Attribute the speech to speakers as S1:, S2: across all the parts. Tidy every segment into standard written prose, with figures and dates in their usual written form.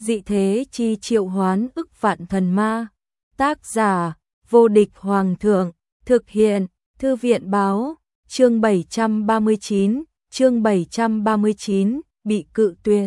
S1: dị thế chi triệu hoán ức vạn thần ma. Tác giả, vô địch hoàng thượng, thực hiện, thư viện báo, chương 739, bị cự tuyệt.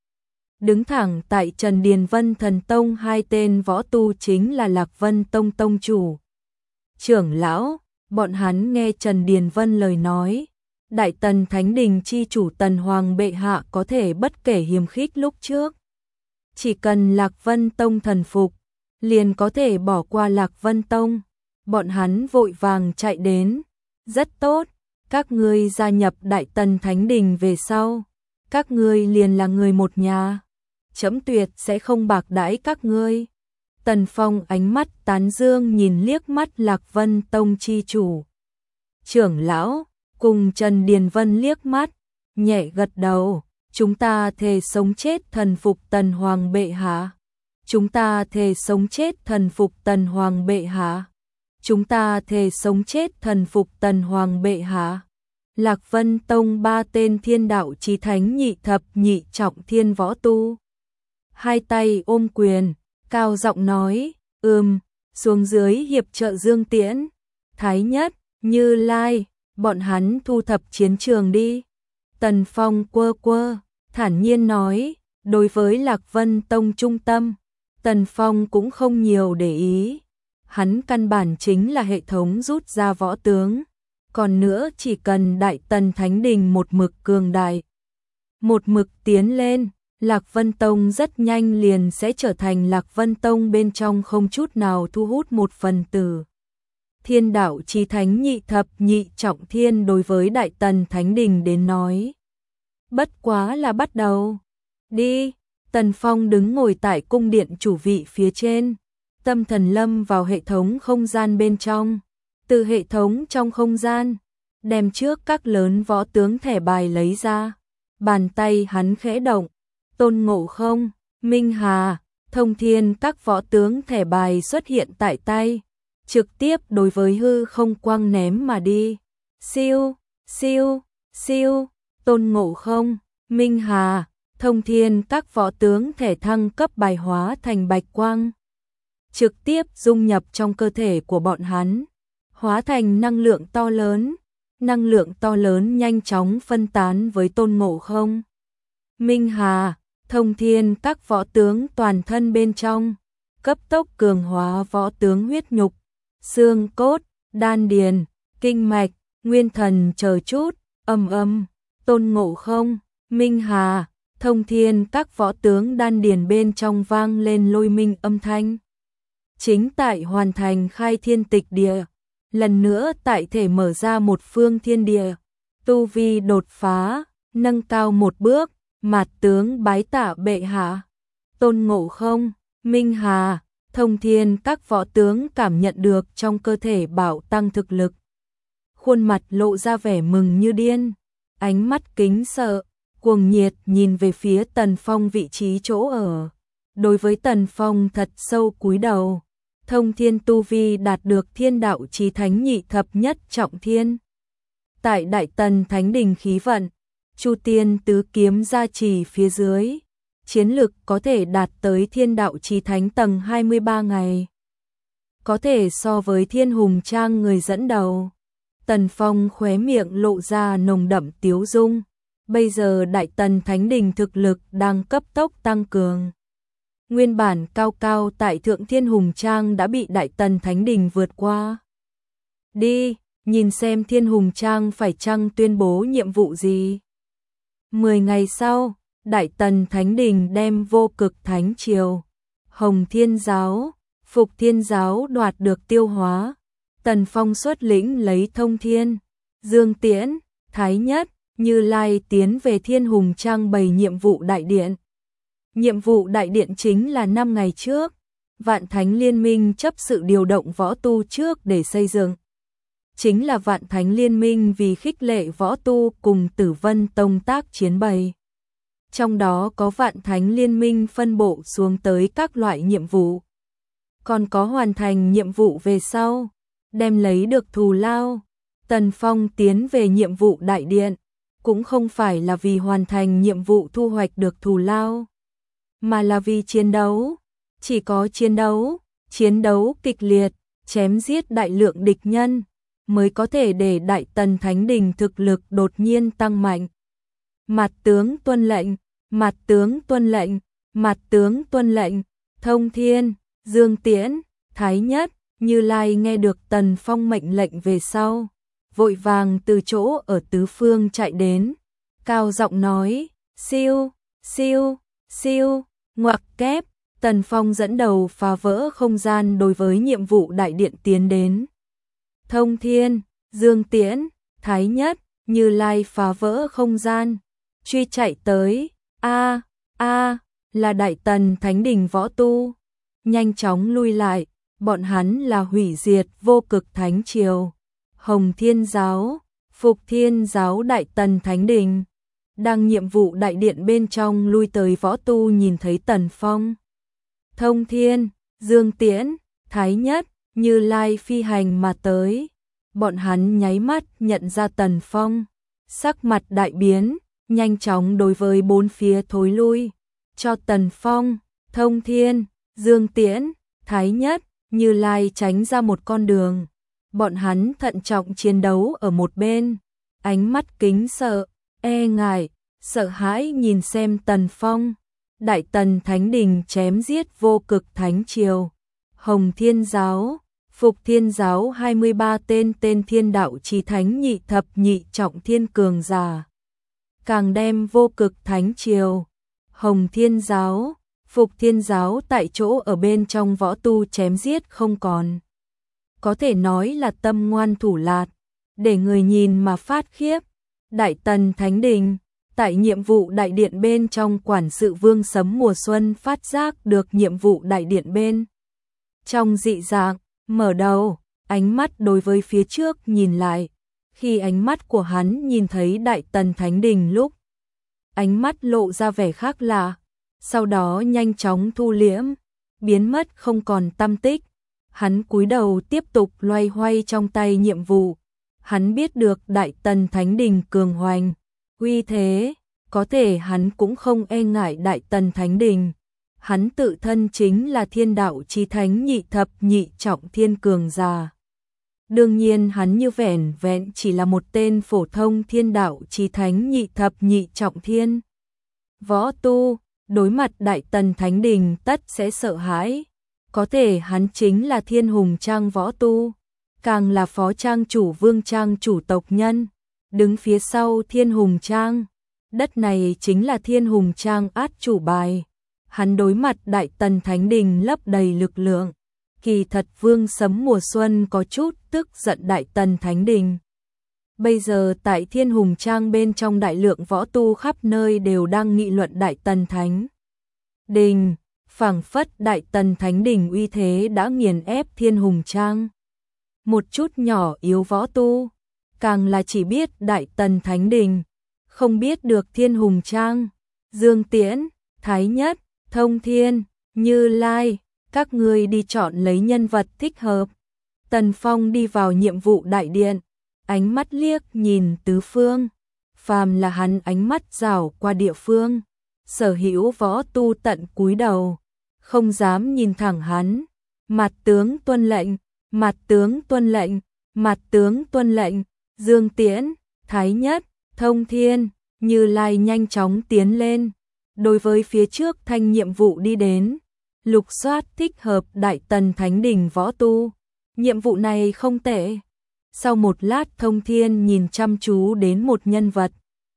S1: Đứng thẳng tại Trần Điền Vân Thần Tông hai tên võ tu chính là Lạc Vân Tông tông chủ, trưởng lão, bọn hắn nghe Trần Điền Vân lời nói. Đại Tần Thánh Đình chi chủ Tần Hoàng bệ hạ có thể bất kể hiềm khích lúc trước. Chỉ cần Lạc Vân Tông thần phục, liền có thể bỏ qua Lạc Vân Tông. Bọn hắn vội vàng chạy đến. Rất tốt, các ngươi gia nhập Đại Tần Thánh Đình về sau. Các ngươi liền là người một nhà. Chấm tuyệt sẽ không bạc đãi các ngươi. Tần Phong ánh mắt tán dương nhìn liếc mắt Lạc Vân Tông chi chủ, trưởng lão, cùng Trần Điền Vân liếc mắt, nhẹ gật đầu. Chúng ta thề sống chết thần phục Tần Hoàng bệ hạ. Chúng ta thề sống chết thần phục Tần Hoàng bệ hạ. Chúng ta thề sống chết thần phục Tần Hoàng bệ hạ. Lạc Vân Tông ba tên thiên đạo chí thánh nhị thập nhị trọng thiên võ tu, hai tay ôm quyền, cao giọng nói, xuống dưới hiệp trợ Dương Tiễn, Thái Nhất, Như Lai, bọn hắn thu thập chiến trường đi. Tần Phong quơ, thản nhiên nói, đối với Lạc Vân Tông trung tâm, Tần Phong cũng không nhiều để ý. Hắn căn bản chính là hệ thống rút ra võ tướng. Còn nữa chỉ cần Đại Tần Thánh Đình một mực cường đại, một mực tiến lên, Lạc Vân Tông rất nhanh liền sẽ trở thành Lạc Vân Tông bên trong không chút nào thu hút một phần tử. Thiên đạo chí thánh nhị thập nhị trọng thiên đối với Đại Tần Thánh Đình đến nói, bất quá là bắt đầu. Đi, Tần Phong đứng ngồi tại cung điện chủ vị phía trên, tâm thần lâm vào hệ thống không gian bên trong. Từ hệ thống trong không gian, đem trước các lớn võ tướng thẻ bài lấy ra. Bàn tay hắn khẽ động, Tôn Ngộ Không, Minh Hà, Thông Thiên các võ tướng thẻ bài xuất hiện tại tay, trực tiếp đối với hư không quang ném mà đi. Siêu, siêu, siêu, Tôn Ngộ Không, Minh Hà, Thông Thiên các võ tướng thẻ thăng cấp bài hóa thành bạch quang, trực tiếp dung nhập trong cơ thể của bọn hắn, hóa thành năng lượng to lớn nhanh chóng phân tán với Tôn Ngộ Không, Minh Hà, Thông Thiên các võ tướng toàn thân bên trong, cấp tốc cường hóa võ tướng huyết nhục, xương cốt, đan điền, kinh mạch, nguyên thần chờ chút, Tôn Ngộ Không, Minh Hà, Thông Thiên các võ tướng đan điền bên trong vang lên lôi minh âm thanh. Chính tại hoàn thành khai thiên tịch địa, lần nữa tại thể mở ra một phương thiên địa, tu vi đột phá, nâng cao một bước, mạt tướng bái tạ bệ hạ. Tôn Ngộ Không, Minh Hà, Thông Thiên các võ tướng cảm nhận được trong cơ thể bảo tăng thực lực, khuôn mặt lộ ra vẻ mừng như điên, ánh mắt kính sợ, cuồng nhiệt nhìn về phía Tần Phong vị trí chỗ ở. Đối với Tần Phong thật sâu cúi đầu. Thông Thiên tu vi đạt được thiên đạo chí thánh nhị thập nhất trọng thiên. Tại Đại Tần Thánh Đình khí vận, Chu Tiên tứ kiếm gia trì phía dưới, chiến lực có thể đạt tới thiên đạo chí thánh tầng 23 ngày. Có thể so với Thiên Hùng Trang người dẫn đầu. Tần Phong khóe miệng lộ ra nồng đậm tiếu dung. Bây giờ Đại Tần Thánh Đình thực lực đang cấp tốc tăng cường. Nguyên bản cao cao tại Thượng Thiên Hùng Trang đã bị Đại Tần Thánh Đình vượt qua. Đi, nhìn xem Thiên Hùng Trang phải chăng tuyên bố nhiệm vụ gì. 10 ngày sau, Đại Tần Thánh Đình đem Vô Cực Thánh Triều, Hồng Thiên Giáo, Phục Thiên Giáo đoạt được tiêu hóa. Tần Phong xuất lĩnh lấy Thông Thiên, Dương Tiễn, Thái Nhất, Như Lai tiến về Thiên Hùng Trang bày nhiệm vụ đại điện. Nhiệm vụ đại điện chính là 5 ngày trước, Vạn Thánh Liên Minh chấp sự điều động võ tu trước để xây dựng. Chính là Vạn Thánh Liên Minh vì khích lệ võ tu cùng Tử Vân Tông tác chiến bày. Trong đó có Vạn Thánh Liên Minh phân bộ xuống tới các loại nhiệm vụ. Còn có hoàn thành nhiệm vụ về sau, đem lấy được thù lao. Tần Phong tiến về nhiệm vụ đại điện, cũng không phải là vì hoàn thành nhiệm vụ thu hoạch được thù lao. mà là vì chiến đấu. Chỉ có chiến đấu kịch liệt, chém giết đại lượng địch nhân, mới có thể để Đại Tần Thánh Đình thực lực đột nhiên tăng mạnh. Mặt tướng tuân lệnh, mặt tướng tuân lệnh, mặt tướng tuân lệnh. Thông Thiên, Dương Tiễn, Thái Nhất, Như Lai nghe được Tần Phong mệnh lệnh về sau, vội vàng từ chỗ ở tứ phương chạy đến, cao giọng nói, siêu, siêu, siêu, ngoặc kép. Tần Phong dẫn đầu phá vỡ không gian đối với nhiệm vụ đại điện tiến đến. Thông Thiên, Dương Tiễn, Thái Nhất, Như Lai phá vỡ không gian, truy chạy tới. Là Đại Tần Thánh Đình võ tu, nhanh chóng lui lại, bọn hắn là hủy diệt Vô Cực Thánh Triều, Hồng Thiên Giáo, Phục Thiên Giáo Đại Tần Thánh Đình. Đang nhiệm vụ đại điện bên trong lui tới võ tu nhìn thấy Tần Phong, Thông Thiên, Dương Tiễn, Thái Nhất, Như Lai phi hành mà tới. Bọn hắn nháy mắt nhận ra Tần Phong, sắc mặt đại biến, nhanh chóng đối với bốn phía thối lui, cho Tần Phong, Thông Thiên, Dương Tiễn, Thái Nhất, Như Lai tránh ra một con đường. Bọn hắn thận trọng chiến đấu ở một bên, ánh mắt kính sợ, e ngại, sợ hãi nhìn xem Tần Phong. Đại Tần Thánh Đình chém giết Vô Cực Thánh Triều, Hồng Thiên Giáo, Phục Thiên Giáo 23 tên thiên đạo chí thánh nhị thập nhị trọng thiên cường giả. Càng đem Vô Cực Thánh Triều, Hồng Thiên Giáo, Phục Thiên Giáo tại chỗ ở bên trong võ tu chém giết không còn. Có thể nói là tâm ngoan thủ lạt, để người nhìn mà phát khiếp. Đại Tần Thánh Đình, tại nhiệm vụ đại điện bên trong quản sự Vương Sấm Mùa Xuân phát giác được nhiệm vụ đại điện bên trong dị dạng, mở đầu, ánh mắt đối với phía trước nhìn lại. Khi ánh mắt của hắn nhìn thấy Đại Tần Thánh Đình lúc, ánh mắt lộ ra vẻ khác lạ, sau đó nhanh chóng thu liễm, biến mất không còn tăm tích. Hắn cúi đầu tiếp tục loay hoay trong tay nhiệm vụ. Hắn biết được Đại Tần Thánh Đình cường hoành, uy thế, có thể hắn cũng không e ngại Đại Tần Thánh Đình. Hắn tự thân chính là thiên đạo chí thánh nhị thập nhị trọng thiên cường giả. Đương nhiên hắn như vẻn vẹn chỉ là một tên phổ thông thiên đạo chí thánh nhị thập nhị trọng thiên võ tu, đối mặt Đại Tần Thánh Đình tất sẽ sợ hãi. Có thể hắn chính là Thiên Hùng Trang võ tu, càng là phó trang chủ Vương Trang chủ tộc nhân, đứng phía sau Thiên Hùng Trang. Đất này chính là Thiên Hùng Trang át chủ bài. Hắn đối mặt Đại Tần Thánh Đình lấp đầy lực lượng. Kỳ thật Vương Sấm Mùa Xuân có chút tức giận Đại Tần Thánh Đình. Bây giờ tại Thiên Hùng Trang bên trong đại lượng võ tu khắp nơi đều đang nghị luận Đại Tần Thánh Đình, phảng phất Đại Tần Thánh Đình uy thế đã nghiền ép Thiên Hùng Trang. Một chút nhỏ yếu võ tu, càng là chỉ biết Đại Tần Thánh Đình, không biết được Thiên Hùng Trang. Dương Tiễn, Thái Nhất, Thông Thiên, Như Lai, các ngươi đi chọn lấy nhân vật thích hợp. Tần Phong đi vào nhiệm vụ đại điện, ánh mắt liếc nhìn tứ phương, phàm là hắn ánh mắt dảo qua địa phương, sở hữu võ tu tận cúi đầu, không dám nhìn thẳng hắn. Mặt tướng tuân lệnh, mặt tướng tuân lệnh, mặt tướng tuân lệnh. Dương Tiễn, Thái Nhất, Thông Thiên, Như Lai nhanh chóng tiến lên, đối với phía trước thanh nhiệm vụ đi đến, lục soát thích hợp Đại Tần Thánh Đình võ tu. Nhiệm vụ này không tệ. Sau một lát Thông Thiên nhìn chăm chú đến một nhân vật.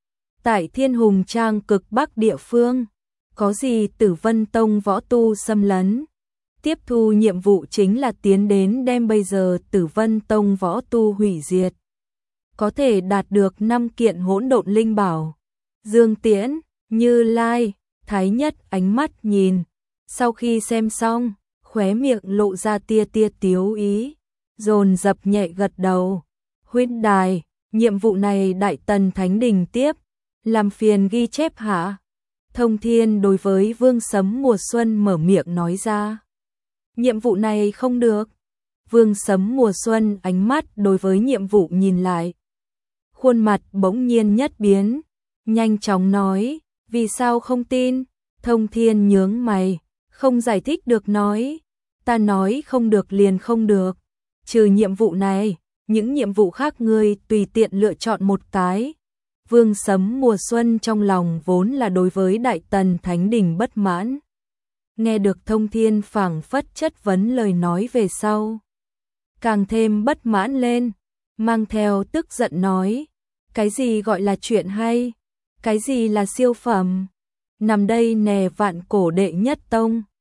S1: Tại Thiên Hùng Trang cực bắc địa phương, có gì Tử Vân Tông võ tu xâm lấn. Tiếp thu nhiệm vụ chính là tiến đến đem bây giờ Tử Vân Tông võ tu hủy diệt. Có thể đạt được 5 kiện hỗn độn linh bảo. Dương Tiễn, Như Lai, Thái Nhất ánh mắt nhìn. Sau khi xem xong, khóe miệng lộ ra tia tiếu ý, dồn dập nhẹ gật đầu. Huynh đài, nhiệm vụ này Đại Tần Thánh Đình tiếp, làm phiền ghi chép hả? Thông Thiên đối với Vương Sấm Mùa Xuân mở miệng nói ra. Nhiệm vụ này không được. Vương Sấm Mùa Xuân ánh mắt đối với nhiệm vụ nhìn lại. Khuôn mặt bỗng nhiên nhất biến, nhanh chóng nói, vì sao không tin? Thông Thiên nhướng mày, không giải thích được nói, ta nói không được liền không được, trừ nhiệm vụ này, những nhiệm vụ khác ngươi tùy tiện lựa chọn một cái. Vương Sấm mùa xuân trong lòng vốn là đối với Đại Tần Thánh Đình bất mãn. Nghe được Thông Thiên phảng phất chất vấn lời nói về sau, càng thêm bất mãn lên, mang theo tức giận nói, cái gì gọi là chuyện hay, cái gì là siêu phẩm, nằm đây nè vạn cổ đệ nhất tông.